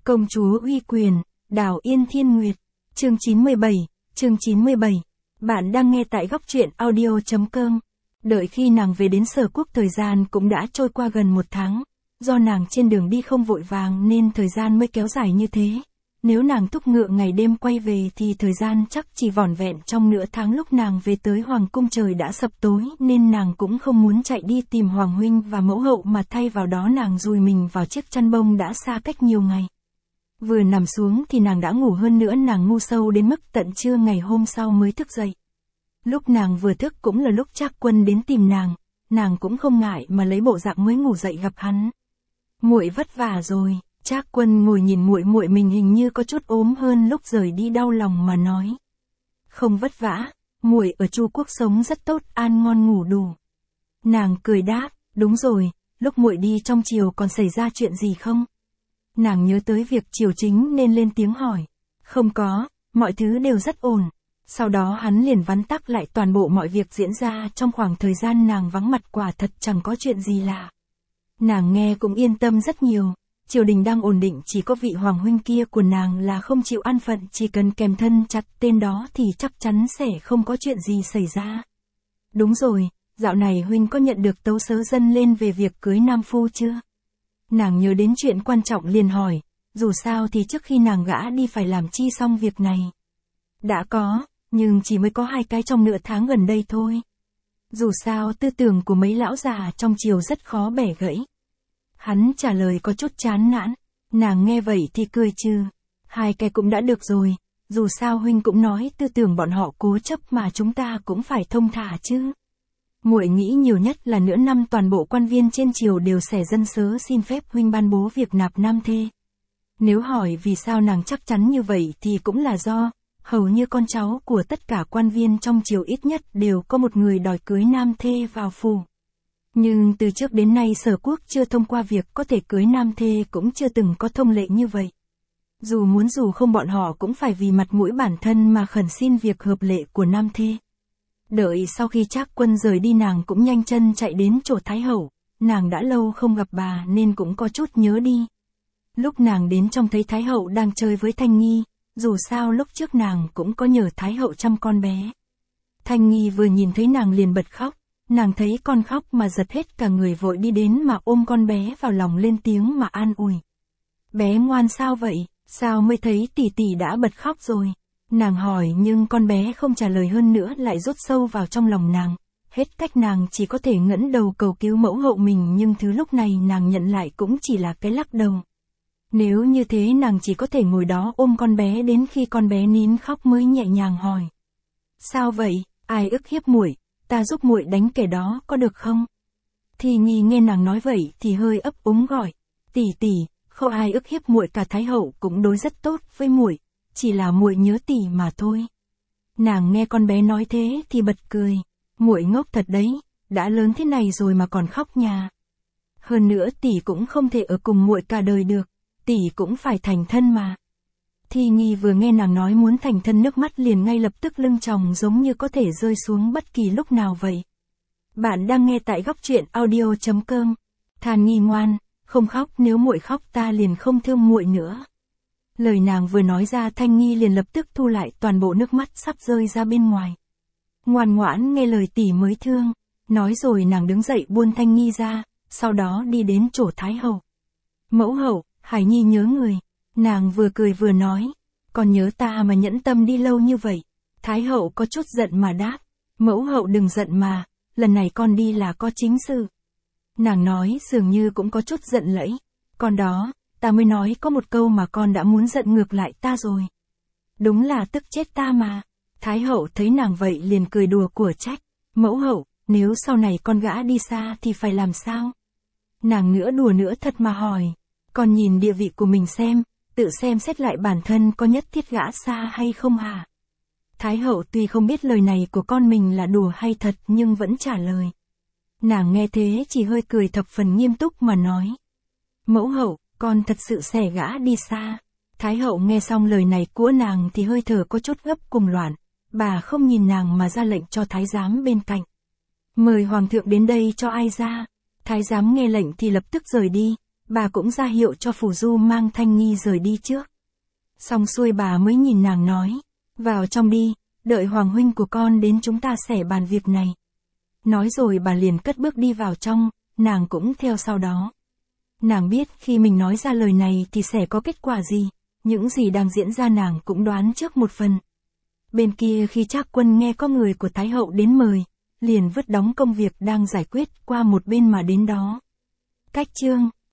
Công chúa uy quyền, Đào Yên Thiên Nguyệt, chương 97. Bạn đang nghe tại góc truyện audio.com. Đợi khi nàng về đến Sở Quốc thời gian cũng đã trôi qua gần 1 tháng. Do nàng trên đường đi không vội vàng nên thời gian mới kéo dài như thế. Nếu nàng thúc ngựa ngày đêm quay về thì thời gian chắc chỉ vỏn vẹn trong nửa tháng. Lúc nàng về tới Hoàng cung trời đã sập tối nên nàng cũng không muốn chạy đi tìm Hoàng huynh và mẫu hậu mà thay vào đó nàng dùi mình vào chiếc chăn bông đã xa cách nhiều ngày. Vừa nằm xuống thì nàng đã ngủ, hơn nữa nàng ngu sâu đến mức tận trưa ngày hôm sau mới thức dậy. Lúc nàng vừa thức cũng là lúc Trác Quân đến tìm nàng cũng không ngại mà lấy bộ dạng mới ngủ dậy gặp hắn. Muội vất vả rồi. Trác Quân ngồi nhìn muội mình hình như có chút ốm hơn lúc rời đi, đau lòng mà nói. Không vất vả, muội ở Chu Quốc sống rất tốt, ăn ngon ngủ đủ. Nàng cười đáp, đúng rồi, lúc muội đi trong triều còn xảy ra chuyện gì không? Nàng nhớ tới việc triều chính nên lên tiếng hỏi. Không có, mọi thứ đều rất ổn. Sau đó hắn liền vắn tắt lại toàn bộ mọi việc diễn ra trong khoảng thời gian nàng vắng mặt, quả thật chẳng có chuyện gì lạ. Nàng nghe cũng yên tâm rất nhiều. Triều đình đang ổn định, chỉ có vị hoàng huynh kia của nàng là không chịu an phận, chỉ cần kèm thân chặt tên đó thì chắc chắn sẽ không có chuyện gì xảy ra. Đúng rồi, dạo này huynh có nhận được tấu sớ dâng lên về việc cưới nam phu chưa? Nàng nhớ đến chuyện quan trọng liền hỏi, dù sao thì trước khi nàng gã đi phải làm chi xong việc này. Đã có, nhưng chỉ mới có 2 cái trong nửa tháng gần đây thôi. Dù sao tư tưởng của mấy lão già trong triều rất khó bẻ gãy. Hắn trả lời có chút chán nản. Nàng nghe vậy thì cười trừ. 2 cái cũng đã được rồi, dù sao huynh cũng nói tư tưởng bọn họ cố chấp mà chúng ta cũng phải thông thả chứ. Muội nghĩ nhiều nhất là nửa năm toàn bộ quan viên trên triều đều sẽ dân sớ xin phép huynh ban bố việc nạp nam thê. Nếu hỏi vì sao nàng chắc chắn như vậy thì cũng là do, hầu như con cháu của tất cả quan viên trong triều ít nhất đều có một người đòi cưới nam thê vào phủ. Nhưng từ trước đến nay Sở Quốc chưa thông qua việc có thể cưới nam thê, cũng chưa từng có thông lệ như vậy. Dù muốn dù không bọn họ cũng phải vì mặt mũi bản thân mà khẩn xin việc hợp lệ của nam thê. Đợi sau khi Trác Quân rời đi nàng cũng nhanh chân chạy đến chỗ Thái Hậu, nàng đã lâu không gặp bà nên cũng có chút nhớ đi. Lúc nàng đến trông thấy Thái Hậu đang chơi với Thanh Nghi, dù sao lúc trước nàng cũng có nhờ Thái Hậu chăm con bé. Thanh Nghi vừa nhìn thấy nàng liền bật khóc, nàng thấy con khóc mà giật hết cả người, vội đi đến mà ôm con bé vào lòng lên tiếng mà an ủi. Bé ngoan sao vậy, sao mới thấy tỷ tỷ đã bật khóc rồi? Nàng hỏi nhưng con bé không trả lời, hơn nữa lại rút sâu vào trong lòng nàng. Hết cách nàng chỉ có thể ngẩng đầu cầu cứu mẫu hậu mình, nhưng thứ lúc này nàng nhận lại cũng chỉ là cái lắc đầu. Nếu như thế nàng chỉ có thể ngồi đó ôm con bé đến khi con bé nín khóc mới nhẹ nhàng hỏi. Sao vậy, ai ức hiếp muội? Ta giúp muội đánh kẻ đó có được không? Thì Nghi nghe nàng nói vậy thì hơi ấp úng gọi. Tỷ tỷ, không ai ức hiếp muội cả, Thái Hậu cũng đối rất tốt với muội, chỉ là muội nhớ tỷ mà thôi. Nàng nghe con bé nói thế thì bật cười. Muội ngốc thật đấy, đã lớn thế này rồi mà còn khóc nhà. Hơn nữa tỷ cũng không thể ở cùng muội cả đời được, tỷ cũng phải thành thân mà. Thì Nghi vừa nghe nàng nói muốn thành thân, nước mắt liền ngay lập tức lưng tròng giống như có thể rơi xuống bất kỳ lúc nào vậy. Bạn đang nghe tại góc truyện audio.com. Thàn Nghi ngoan, không khóc, nếu muội khóc ta liền không thương muội nữa. Lời nàng vừa nói ra Thanh Nghi liền lập tức thu lại toàn bộ nước mắt sắp rơi ra bên ngoài. Ngoan ngoãn nghe lời tỷ mới thương. Nói rồi nàng đứng dậy buông Thanh Nghi ra, sau đó đi đến chỗ Thái Hậu. Mẫu hậu, Hải Nhi nhớ người. Nàng vừa cười vừa nói, còn nhớ ta mà nhẫn tâm đi lâu như vậy. Thái Hậu có chút giận mà đáp, mẫu hậu đừng giận mà, lần này con đi là có chính sự. Nàng nói dường như cũng có chút giận lẫy, còn đó, ta mới nói có một câu mà con đã muốn giận ngược lại ta rồi. Đúng là tức chết ta mà. Thái Hậu thấy nàng vậy liền cười đùa của trách, mẫu hậu, nếu sau này con gã đi xa thì phải làm sao? Nàng nữa đùa nữa thật mà hỏi, con nhìn địa vị của mình xem, tự xem xét lại bản thân có nhất thiết gã xa hay không hả? Thái Hậu tuy không biết lời này của con mình là đùa hay thật nhưng vẫn trả lời. Nàng nghe thế chỉ hơi cười thập phần nghiêm túc mà nói. Mẫu hậu, con thật sự sẽ gã đi xa. Thái Hậu nghe xong lời này của nàng thì hơi thở có chút gấp cùng loạn. Bà không nhìn nàng mà ra lệnh cho thái giám bên cạnh. Mời hoàng thượng đến đây cho ai ra. Thái giám nghe lệnh thì lập tức rời đi. bà cũng ra hiệu cho Phủ Du mang Thanh Nghi rời đi trước. Xong xuôi bà mới nhìn nàng nói, vào trong đi, đợi Hoàng huynh của con đến chúng ta sẽ bàn việc này. Nói rồi bà liền cất bước đi vào trong, nàng cũng theo sau đó. Nàng biết khi mình nói ra lời này thì sẽ có kết quả gì, những gì đang diễn ra nàng cũng đoán trước một phần. Bên kia khi Trác Quân nghe có người của Thái hậu đến mời, liền vứt đóng công việc đang giải quyết qua một bên mà đến đó. Cách chương